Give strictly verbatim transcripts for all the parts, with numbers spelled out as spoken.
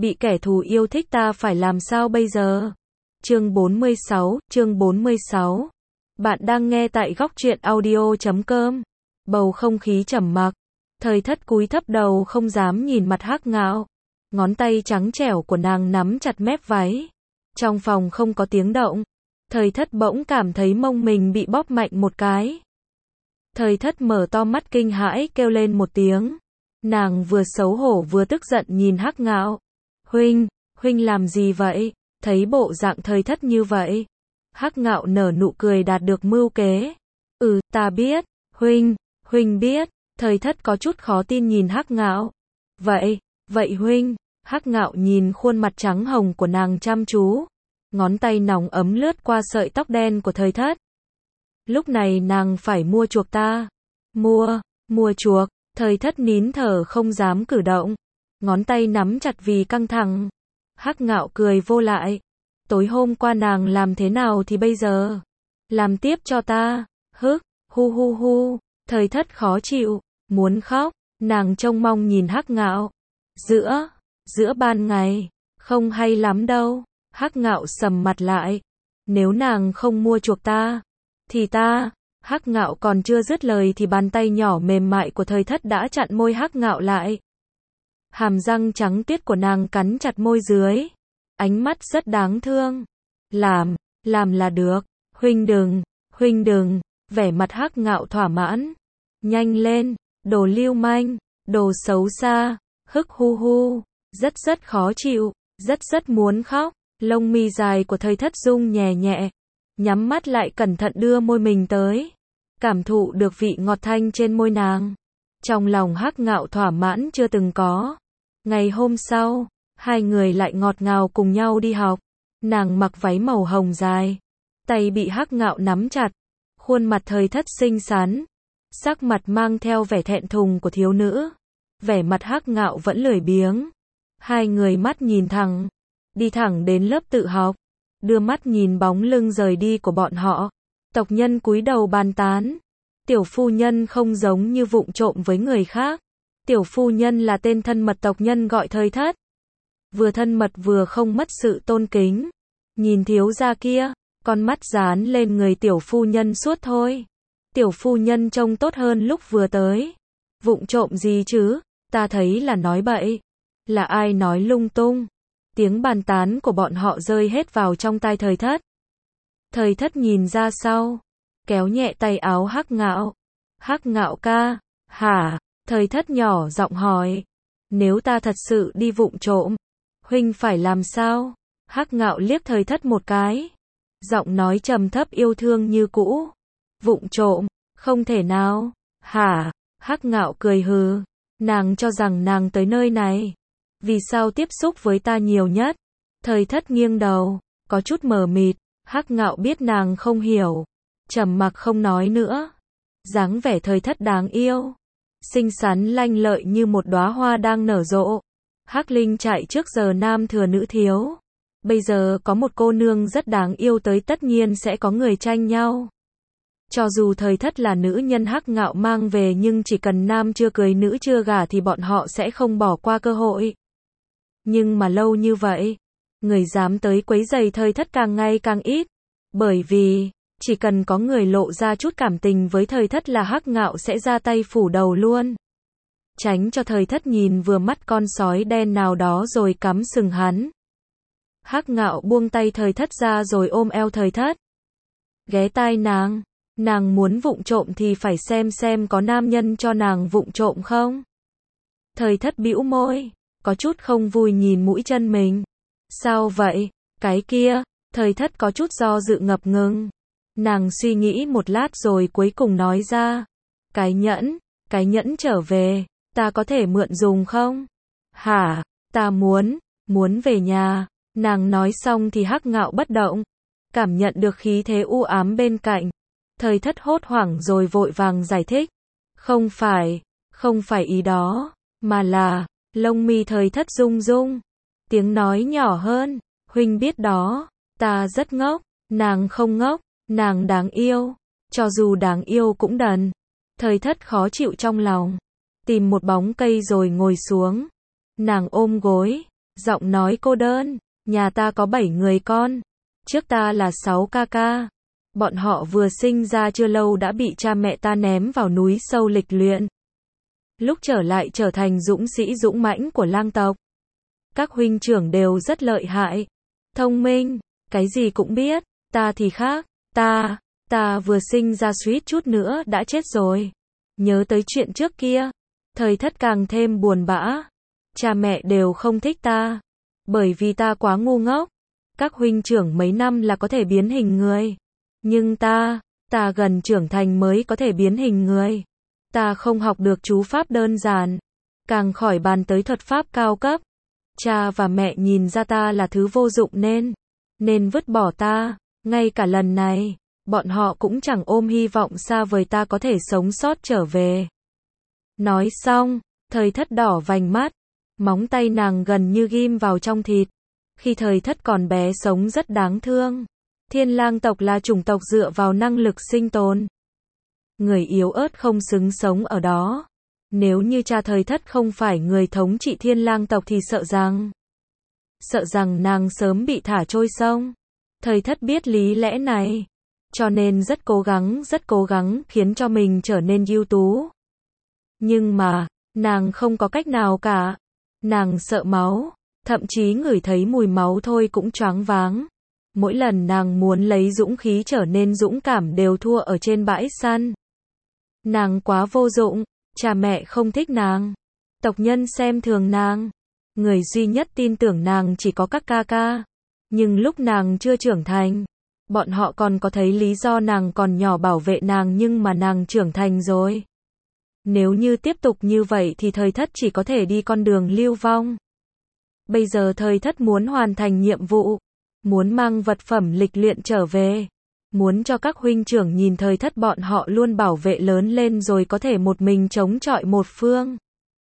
bị kẻ thù yêu thích ta phải làm sao bây giờ? Chương bốn mươi sáu, chương bốn mươi sáu. Bạn đang nghe tại góc truyện audio chấm com. Bầu không khí trầm mặc. Thời Thất cúi thấp đầu không dám nhìn mặt Hắc Ngạo. Ngón tay trắng trẻo của nàng nắm chặt mép váy. Trong phòng không có tiếng động. Thời Thất bỗng cảm thấy mông mình bị bóp mạnh một cái. Thời Thất mở to mắt kinh hãi kêu lên một tiếng. Nàng vừa xấu hổ vừa tức giận nhìn Hắc Ngạo. Huynh, huynh làm gì vậy? Thấy bộ dạng Thời Thất như vậy. Hắc Ngạo nở nụ cười đạt được mưu kế. Ừ, ta biết, huynh, huynh biết. Thời Thất có chút khó tin nhìn Hắc Ngạo. Vậy, vậy huynh, Hắc Ngạo nhìn khuôn mặt trắng hồng của nàng chăm chú. Ngón tay nóng ấm lướt qua sợi tóc đen của Thời Thất. Lúc này nàng phải mua chuộc ta. Mua, mua chuộc. Thời Thất nín thở không dám cử động. Ngón tay nắm chặt vì căng thẳng. Hắc Ngạo cười vô lại. Tối hôm qua nàng làm thế nào thì bây giờ? Làm tiếp cho ta. Hức, hu hu hu. Thời Thất khó chịu, muốn khóc. Nàng trông mong nhìn Hắc Ngạo. Giữa, giữa ban ngày. Không hay lắm đâu. Hắc Ngạo sầm mặt lại. Nếu nàng không mua chuộc ta, thì ta... Hắc Ngạo còn chưa dứt lời thì bàn tay nhỏ mềm mại của Thời Thất đã chặn môi Hắc Ngạo lại. Hàm răng trắng tiết của nàng cắn chặt môi dưới. Ánh mắt rất đáng thương. Làm, làm là được. Huynh đừng, huynh đừng. Vẻ mặt Hắc Ngạo thỏa mãn. Nhanh lên, đồ lưu manh, đồ xấu xa. Hức hu hu. Rất rất khó chịu, rất rất muốn khóc. Lông mi dài của Thời Thất rung nhẹ nhẹ. Nhắm mắt lại cẩn thận đưa môi mình tới. Cảm thụ được vị ngọt thanh trên môi nàng. Trong lòng Hắc Ngạo thỏa mãn chưa từng có. Ngày hôm sau, hai người lại ngọt ngào cùng nhau đi học. Nàng mặc váy màu hồng dài. Tay bị Hắc Ngạo nắm chặt. Khuôn mặt Thời Thất xinh xắn. Sắc mặt mang theo vẻ thẹn thùng của thiếu nữ. Vẻ mặt Hắc Ngạo vẫn lười biếng. Hai người mắt nhìn thẳng. Đi thẳng đến lớp tự học. Đưa mắt nhìn bóng lưng rời đi của bọn họ. Tộc nhân cúi đầu bàn tán. Tiểu phu nhân không giống như vụng trộm với người khác. Tiểu phu nhân là tên thân mật tộc nhân gọi Thời Thất. Vừa thân mật vừa không mất sự tôn kính. Nhìn thiếu gia kia, con mắt dán lên người tiểu phu nhân suốt thôi. Tiểu phu nhân trông tốt hơn lúc vừa tới. Vụng trộm gì chứ, ta thấy là nói bậy. Là ai nói lung tung. Tiếng bàn tán của bọn họ rơi hết vào trong tai Thời Thất. Thời Thất nhìn ra sau, kéo nhẹ tay áo Hắc Ngạo. Hắc Ngạo ca, hả? Thời Thất nhỏ giọng hỏi. Nếu ta thật sự đi vụng trộm, huynh phải làm sao? Hắc Ngạo liếc Thời Thất một cái. Giọng nói trầm thấp yêu thương như cũ. Vụng trộm, không thể nào. Hả? Hắc Ngạo cười hừ. Nàng cho rằng nàng tới nơi này. Vì sao tiếp xúc với ta nhiều nhất? Thời Thất nghiêng đầu, có chút mờ mịt. Hắc Ngạo biết nàng không hiểu. Trầm mặc không nói nữa. Dáng vẻ Thời Thất đáng yêu. Xinh xắn lanh lợi như một đóa hoa đang nở rộ. Hắc Linh trại trước giờ nam thừa nữ thiếu. Bây giờ có một cô nương rất đáng yêu tới tất nhiên sẽ có người tranh nhau. Cho dù Thời Thất là nữ nhân Hắc Ngạo mang về nhưng chỉ cần nam chưa cưới nữ chưa gả thì bọn họ sẽ không bỏ qua cơ hội. Nhưng mà lâu như vậy, người dám tới quấy rầy Thời Thất càng ngày càng ít. Bởi vì, chỉ cần có người lộ ra chút cảm tình với Thời Thất là Hắc Ngạo sẽ ra tay phủ đầu luôn. Tránh cho Thời Thất nhìn vừa mắt con sói đen nào đó rồi cắm sừng hắn. Hắc Ngạo buông tay Thời Thất ra rồi ôm eo Thời Thất. Ghé tai nàng, nàng muốn vụng trộm thì phải xem xem có nam nhân cho nàng vụng trộm không. Thời Thất bĩu môi, có chút không vui nhìn mũi chân mình. Sao vậy? Cái kia, Thời Thất có chút do dự ngập ngừng. Nàng suy nghĩ một lát rồi cuối cùng nói ra. Cái nhẫn, cái nhẫn trở về, ta có thể mượn dùng không? Hả? Ta muốn, muốn về nhà. Nàng nói xong thì Hắc Ngạo bất động. Cảm nhận được khí thế u ám bên cạnh. Thời Thất hốt hoảng rồi vội vàng giải thích. Không phải, không phải ý đó, mà là... Lông mi Thời Thất rung rung. Tiếng nói nhỏ hơn. Huynh biết đó, ta rất ngốc. Nàng không ngốc, nàng đáng yêu. Cho dù đáng yêu cũng đần. Thời Thất khó chịu trong lòng. Tìm một bóng cây rồi ngồi xuống. Nàng ôm gối. Giọng nói cô đơn, nhà ta có bảy người con. Trước ta là sáu ca ca. Bọn họ vừa sinh ra chưa lâu đã bị cha mẹ ta ném vào núi sâu lịch luyện. Lúc trở lại trở thành dũng sĩ dũng mãnh của lang tộc. Các huynh trưởng đều rất lợi hại, thông minh, cái gì cũng biết. Ta thì khác, ta, ta vừa sinh ra suýt chút nữa đã chết rồi. Nhớ tới chuyện trước kia, Thời Thất càng thêm buồn bã. Cha mẹ đều không thích ta, bởi vì ta quá ngu ngốc. Các huynh trưởng mấy năm là có thể biến hình người. Nhưng ta, ta gần trưởng thành mới có thể biến hình người. Ta không học được chú pháp đơn giản, càng khỏi bàn tới thuật pháp cao cấp. Cha và mẹ nhìn ra ta là thứ vô dụng nên, nên vứt bỏ ta. Ngay cả lần này, bọn họ cũng chẳng ôm hy vọng xa vời ta có thể sống sót trở về. Nói xong, Thời Thất đỏ vành mắt, móng tay nàng gần như ghim vào trong thịt. Khi Thời Thất còn bé sống rất đáng thương. Thiên lang tộc là chủng tộc dựa vào năng lực sinh tồn. Người yếu ớt không xứng sống ở đó. Nếu như cha Thời Thất không phải người thống trị thiên lang tộc thì sợ rằng, sợ rằng nàng sớm bị thả trôi sông. Thời Thất biết lý lẽ này, cho nên rất cố gắng, rất cố gắng khiến cho mình trở nên ưu tú. Nhưng mà, nàng không có cách nào cả. Nàng sợ máu, thậm chí ngửi thấy mùi máu thôi cũng choáng váng. Mỗi lần nàng muốn lấy dũng khí trở nên dũng cảm đều thua ở trên bãi săn. Nàng quá vô dụng, cha mẹ không thích nàng, tộc nhân xem thường nàng. Người duy nhất tin tưởng nàng chỉ có các ca ca. Nhưng lúc nàng chưa trưởng thành, bọn họ còn có thấy lý do nàng còn nhỏ bảo vệ nàng, nhưng mà nàng trưởng thành rồi. Nếu như tiếp tục như vậy thì Thời Thất chỉ có thể đi con đường lưu vong. Bây giờ Thời Thất muốn hoàn thành nhiệm vụ, muốn mang vật phẩm lịch luyện trở về, muốn cho các huynh trưởng nhìn Thời Thất bọn họ luôn bảo vệ lớn lên rồi có thể một mình chống chọi một phương.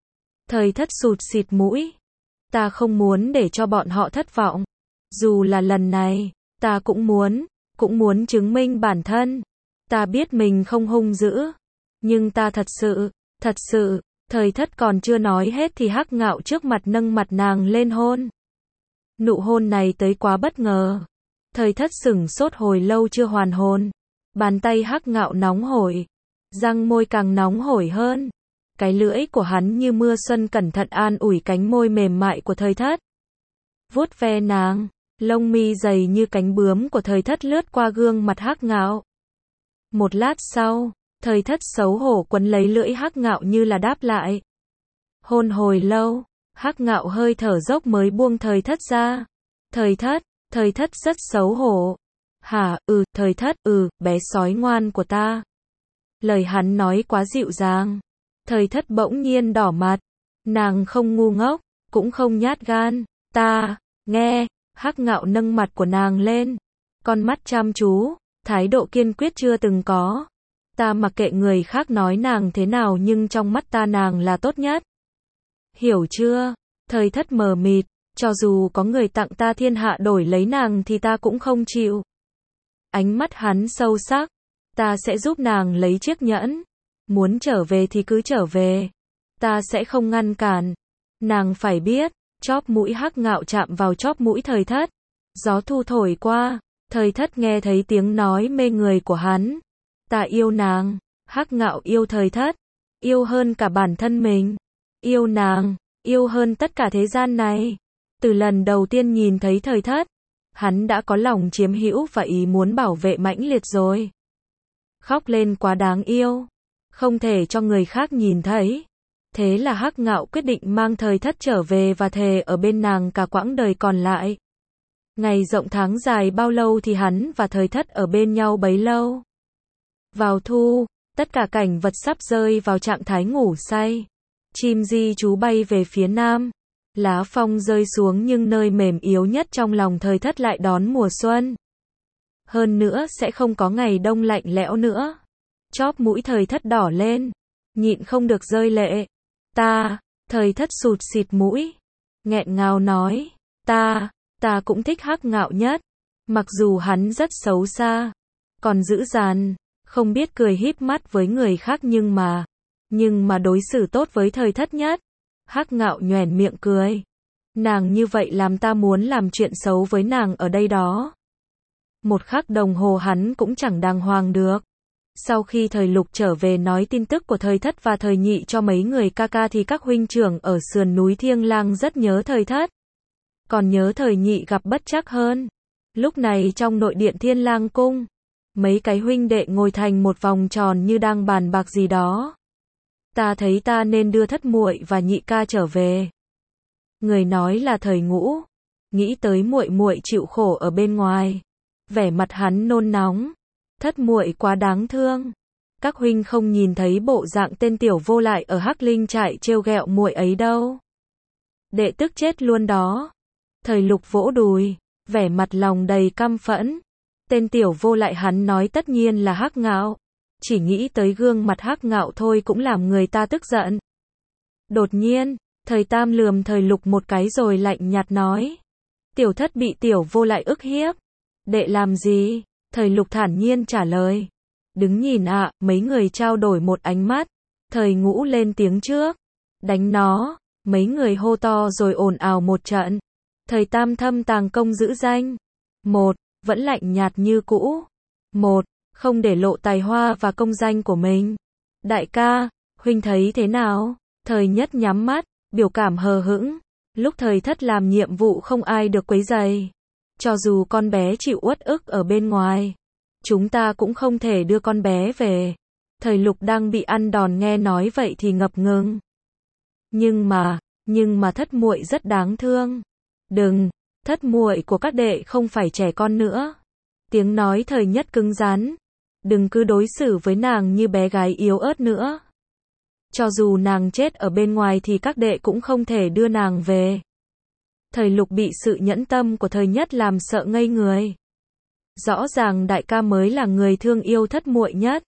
Thời Thất sụt xịt mũi. Ta không muốn để cho bọn họ thất vọng. Dù là lần này, ta cũng muốn, cũng muốn chứng minh bản thân. Ta biết mình không hung dữ, nhưng ta thật sự, thật sự, Thời Thất còn chưa nói hết thì Hắc Ngạo trước mặt nâng mặt nàng lên hôn. Nụ hôn này tới quá bất ngờ. Thời Thất sửng sốt hồi lâu chưa hoàn hồn. Bàn tay Hắc Ngạo nóng hổi, răng môi càng nóng hổi hơn. Cái lưỡi của hắn như mưa xuân cẩn thận an ủi cánh môi mềm mại của Thời Thất. Vuốt ve nàng, lông mi dày như cánh bướm của Thời Thất lướt qua gương mặt Hắc Ngạo. Một lát sau, Thời Thất xấu hổ quấn lấy lưỡi Hắc Ngạo như là đáp lại. Hôn hồi lâu, Hắc Ngạo hơi thở dốc mới buông Thời Thất ra. Thời Thất, Thời Thất rất xấu hổ. Hả, ừ, Thời Thất, ừ, bé sói ngoan của ta. Lời hắn nói quá dịu dàng. Thời Thất bỗng nhiên đỏ mặt. Nàng không ngu ngốc, cũng không nhát gan. Ta, nghe, Hắc Ngạo nâng mặt của nàng lên. Con mắt chăm chú, thái độ kiên quyết chưa từng có. Ta mặc kệ người khác nói nàng thế nào nhưng trong mắt ta nàng là tốt nhất. Hiểu chưa? Thời Thất mờ mịt, cho dù có người tặng ta thiên hạ đổi lấy nàng thì ta cũng không chịu. Ánh mắt hắn sâu sắc. Ta sẽ giúp nàng lấy chiếc nhẫn. Muốn trở về thì cứ trở về. Ta sẽ không ngăn cản. Nàng phải biết, chóp mũi Hắc Ngạo chạm vào chóp mũi Thời Thất. Gió thu thổi qua, Thời Thất nghe thấy tiếng nói mê người của hắn. Ta yêu nàng. Hắc Ngạo yêu Thời Thất, yêu hơn cả bản thân mình. Yêu nàng, yêu hơn tất cả thế gian này. Từ lần đầu tiên nhìn thấy Thời Thất, hắn đã có lòng chiếm hữu và ý muốn bảo vệ mãnh liệt rồi. Khóc lên quá đáng yêu, không thể cho người khác nhìn thấy. Thế là Hắc Ngạo quyết định mang Thời Thất trở về và thề ở bên nàng cả quãng đời còn lại. Ngày rộng tháng dài bao lâu thì hắn và Thời Thất ở bên nhau bấy lâu. Vào thu, tất cả cảnh vật sắp rơi vào trạng thái ngủ say. Chim di trú bay về phía nam. Lá phong rơi xuống nhưng nơi mềm yếu nhất trong lòng Thời Thất lại đón mùa xuân. Hơn nữa sẽ không có ngày đông lạnh lẽo nữa. Chóp mũi Thời Thất đỏ lên, nhịn không được rơi lệ. Ta, Thời Thất sụt xịt mũi, nghẹn ngào nói, ta, ta cũng thích Hắc Ngạo nhất. Mặc dù hắn rất xấu xa, còn dữ dằn, không biết cười híp mắt với người khác nhưng mà, nhưng mà đối xử tốt với Thời Thất nhất. Hắc Ngạo nhoẻn miệng cười. Nàng như vậy làm ta muốn làm chuyện xấu với nàng ở đây đó. Một khắc đồng hồ hắn cũng chẳng đàng hoàng được. Sau khi thời Lục trở về nói tin tức của thời Thất và thời Nhị cho mấy người ca ca thì các huynh trưởng ở sườn núi Thiêng Lang rất nhớ thời Thất. Còn nhớ thời Nhị gặp bất trắc hơn. Lúc này trong nội điện Thiên Lang cung, mấy cái huynh đệ ngồi thành một vòng tròn như đang bàn bạc gì đó. Ta thấy ta nên đưa Thất muội và Nhị ca trở về. Người nói là thời Ngũ, nghĩ tới muội muội chịu khổ ở bên ngoài, vẻ mặt hắn nôn nóng. Thất muội quá đáng thương. Các huynh không nhìn thấy bộ dạng tên tiểu vô lại ở Hắc Linh trại trêu ghẹo muội ấy đâu. Đệ tức chết luôn đó. Thời Lục vỗ đùi, vẻ mặt lòng đầy căm phẫn. Tên tiểu vô lại hắn nói tất nhiên là Hắc Ngạo. Chỉ nghĩ tới gương mặt Hắc Ngạo thôi cũng làm người ta tức giận. Đột nhiên, thời Tam lườm thời Lục một cái rồi lạnh nhạt nói. Tiểu Thất bị tiểu vô lại ức hiếp. Đệ làm gì? Thời Lục thản nhiên trả lời. Đứng nhìn ạ, à, mấy người trao đổi một ánh mắt. Thời Ngũ lên tiếng trước. Đánh nó, mấy người hô to rồi ồn ào một trận. Thời Tam thâm tàng công giữ danh. Một, vẫn lạnh nhạt như cũ. Một, không để lộ tài hoa và công danh của mình. Đại ca, huynh thấy thế nào? Thời Nhất nhắm mắt, biểu cảm hờ hững. Lúc thời Thất làm nhiệm vụ không ai được quấy rầy. Cho dù con bé chịu uất ức ở bên ngoài, chúng ta cũng không thể đưa con bé về. Thời Lục đang bị ăn đòn nghe nói vậy thì ngập ngừng. Nhưng mà, nhưng mà Thất muội rất đáng thương. Đừng, Thất muội của các đệ không phải trẻ con nữa. Tiếng nói Thời Nhất cứng rắn. Đừng cứ đối xử với nàng như bé gái yếu ớt nữa. Cho dù nàng chết ở bên ngoài thì các đệ cũng không thể đưa nàng về. Thời Lục bị sự nhẫn tâm của Thời Nhất làm sợ ngây người. Rõ ràng đại ca mới là người thương yêu Thất muội nhất.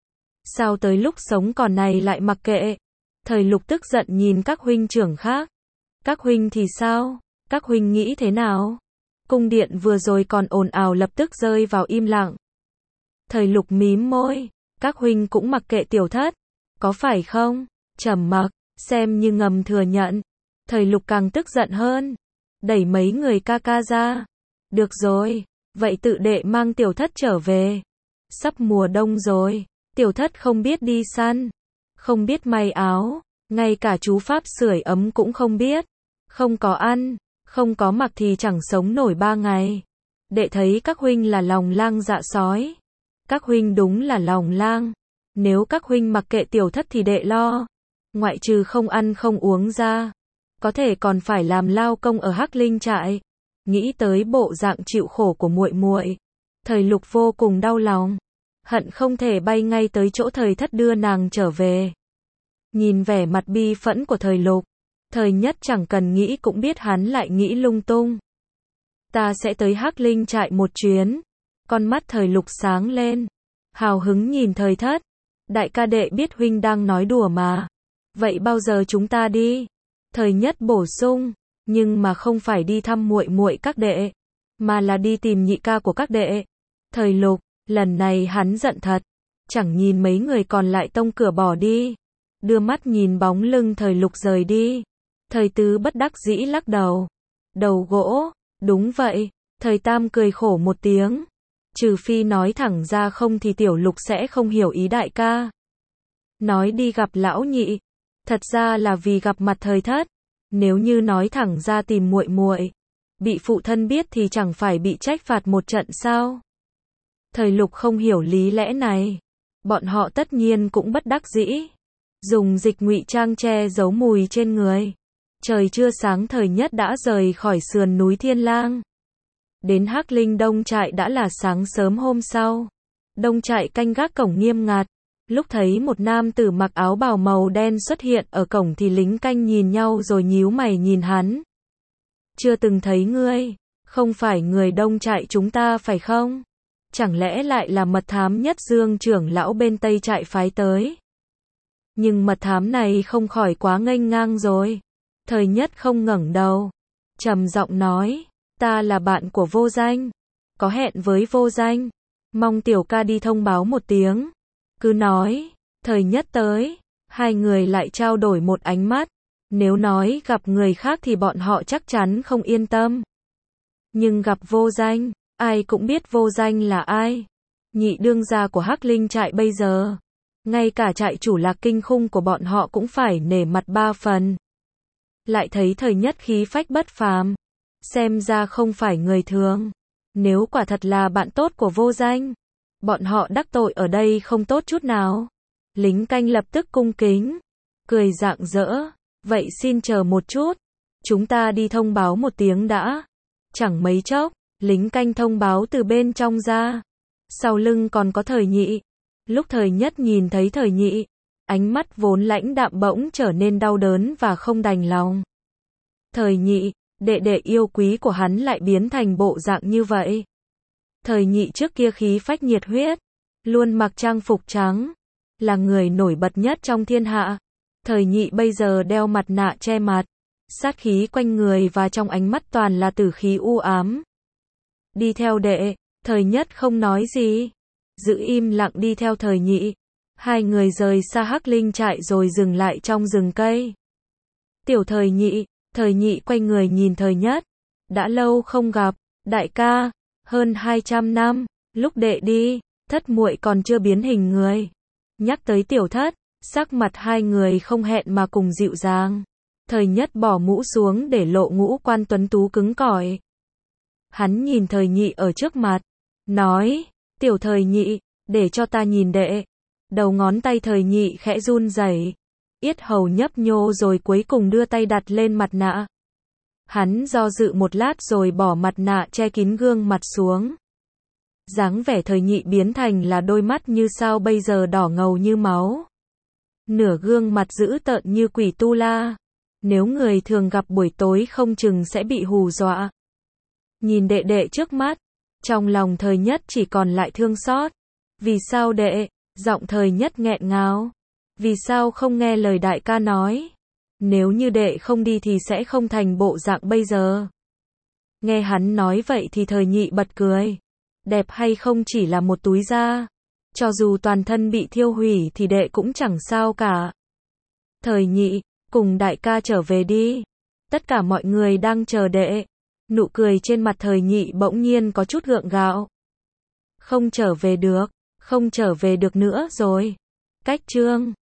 Sao tới lúc sống còn này lại mặc kệ? Thời Lục tức giận nhìn các huynh trưởng khác. Các huynh thì sao? Các huynh nghĩ thế nào? Cung điện vừa rồi còn ồn ào lập tức rơi vào im lặng. Thời Lục mím môi. Các huynh cũng mặc kệ tiểu Thất. Có phải không? Trầm mặc, xem như ngầm thừa nhận. Thời Lục càng tức giận hơn. Đẩy mấy người ca ca ra. Được rồi, vậy tự đệ mang tiểu Thất trở về. Sắp mùa đông rồi, tiểu Thất không biết đi săn, không biết may áo, ngay cả chú pháp sưởi ấm cũng không biết. Không có ăn, không có mặc thì chẳng sống nổi ba ngày. Đệ thấy các huynh là lòng lang dạ sói. Các huynh đúng là lòng lang. Nếu các huynh mặc kệ tiểu Thất thì đệ lo. Ngoại trừ không ăn không uống ra, có thể còn phải làm lao công ở Hắc Linh trại. Nghĩ tới bộ dạng chịu khổ của muội muội, Thời Lục vô cùng đau lòng, hận không thể bay ngay tới chỗ Thời Thất đưa nàng trở về. Nhìn vẻ mặt bi phẫn của Thời Lục, Thời Nhất chẳng cần nghĩ cũng biết hắn lại nghĩ lung tung. Ta sẽ tới Hắc Linh trại một chuyến. Con mắt Thời Lục sáng lên, hào hứng nhìn Thời Thất. Đại ca đệ biết huynh đang nói đùa mà. Vậy bao giờ chúng ta đi? Thời Nhất bổ sung, nhưng mà không phải đi thăm muội muội các đệ, mà là đi tìm nhị ca của các đệ. Thời Lục, lần này hắn giận thật, chẳng nhìn mấy người còn lại tông cửa bỏ đi, đưa mắt nhìn bóng lưng Thời Lục rời đi. Thời Tứ bất đắc dĩ lắc đầu. Đầu gỗ, đúng vậy. Thời Tam cười khổ một tiếng. Trừ phi nói thẳng ra không thì tiểu Lục sẽ không hiểu ý đại ca. Nói đi gặp lão nhị, thật ra là vì gặp mặt Thời Thất. Nếu như nói thẳng ra tìm muội muội, bị phụ thân biết thì chẳng phải bị trách phạt một trận sao? Thời Lục không hiểu lý lẽ này. Bọn họ tất nhiên cũng bất đắc dĩ. Dùng dịch ngụy trang che giấu mùi trên người. Trời chưa sáng Thời Nhất đã rời khỏi sườn núi Thiên Lang. Đến Hắc Linh Đông trại đã là sáng sớm hôm sau. Đông trại canh gác cổng nghiêm ngặt. Lúc thấy một nam tử mặc áo bào màu đen xuất hiện ở cổng thì lính canh nhìn nhau rồi nhíu mày nhìn hắn. Chưa từng thấy ngươi, không phải người Đông trại chúng ta phải không? Chẳng lẽ lại là mật thám Nhất Dương trưởng lão bên Tây trại phái tới? Nhưng mật thám này không khỏi quá nghênh ngang rồi. Thời Nhất không ngẩng đầu, trầm giọng nói, ta là bạn của Vô Danh, có hẹn với Vô Danh, mong tiểu ca đi thông báo một tiếng. Cứ nói, Thời Nhất tới, hai người lại trao đổi một ánh mắt. Nếu nói gặp người khác thì bọn họ chắc chắn không yên tâm. Nhưng gặp Vô Danh, ai cũng biết Vô Danh là ai. Nhị đương gia của Hắc Linh trại bây giờ. Ngay cả trại chủ Lạc Kinh Khung của bọn họ cũng phải nể mặt ba phần. Lại thấy Thời Nhất khí phách bất phàm. Xem ra không phải người thường. Nếu quả thật là bạn tốt của Vô Danh, bọn họ đắc tội ở đây không tốt chút nào. Lính canh lập tức cung kính, cười rạng rỡ. Vậy xin chờ một chút. Chúng ta đi thông báo một tiếng đã. Chẳng mấy chốc, lính canh thông báo từ bên trong ra. Sau lưng còn có Thời Nhị. Lúc Thời Nhất nhìn thấy Thời Nhị, ánh mắt vốn lãnh đạm bỗng trở nên đau đớn và không đành lòng. Thời Nhị, đệ đệ yêu quý của hắn lại biến thành bộ dạng như vậy. Thời Nhị trước kia khí phách nhiệt huyết, luôn mặc trang phục trắng, là người nổi bật nhất trong thiên hạ. Thời Nhị bây giờ đeo mặt nạ che mặt, sát khí quanh người và trong ánh mắt toàn là tử khí u ám. Đi theo đệ, Thời Nhất không nói gì, giữ im lặng đi theo Thời Nhị. Hai người rời xa Hắc Linh trại rồi dừng lại trong rừng cây. Tiểu Thời Nhị, Thời Nhị quay người nhìn Thời Nhất. Đã lâu không gặp, đại ca, hơn hai trăm năm, lúc đệ đi, thất muội còn chưa biến hình người. Nhắc tới tiểu thất, sắc mặt hai người không hẹn mà cùng dịu dàng. Thời Nhất bỏ mũ xuống để lộ ngũ quan tuấn tú cứng cỏi. Hắn nhìn Thời Nhị ở trước mặt, nói, tiểu Thời Nhị, để cho ta nhìn đệ. Đầu ngón tay Thời Nhị khẽ run rẩy, yết hầu nhấp nhô rồi cuối cùng đưa tay đặt lên mặt nạ. Hắn do dự một lát rồi bỏ mặt nạ che kín gương mặt xuống. Dáng vẻ Thời Nhị biến thành là đôi mắt như sao bây giờ đỏ ngầu như máu. Nửa gương mặt dữ tợn như quỷ tu la. Nếu người thường gặp buổi tối không chừng sẽ bị hù dọa. Nhìn đệ đệ trước mắt, trong lòng Thời Nhất chỉ còn lại thương xót. Vì sao đệ? Giọng Thời Nhất nghẹn ngào. Vì sao không nghe lời đại ca nói? Nếu như đệ không đi thì sẽ không thành bộ dạng bây giờ. Nghe hắn nói vậy thì Thời Nhị bật cười. Đẹp hay không chỉ là một túi da. Cho dù toàn thân bị thiêu hủy thì đệ cũng chẳng sao cả. Thời Nhị, cùng đại ca trở về đi. Tất cả mọi người đang chờ đệ. Nụ cười trên mặt Thời Nhị bỗng nhiên có chút gượng gạo. Không trở về được, không trở về được nữa rồi. Cách chương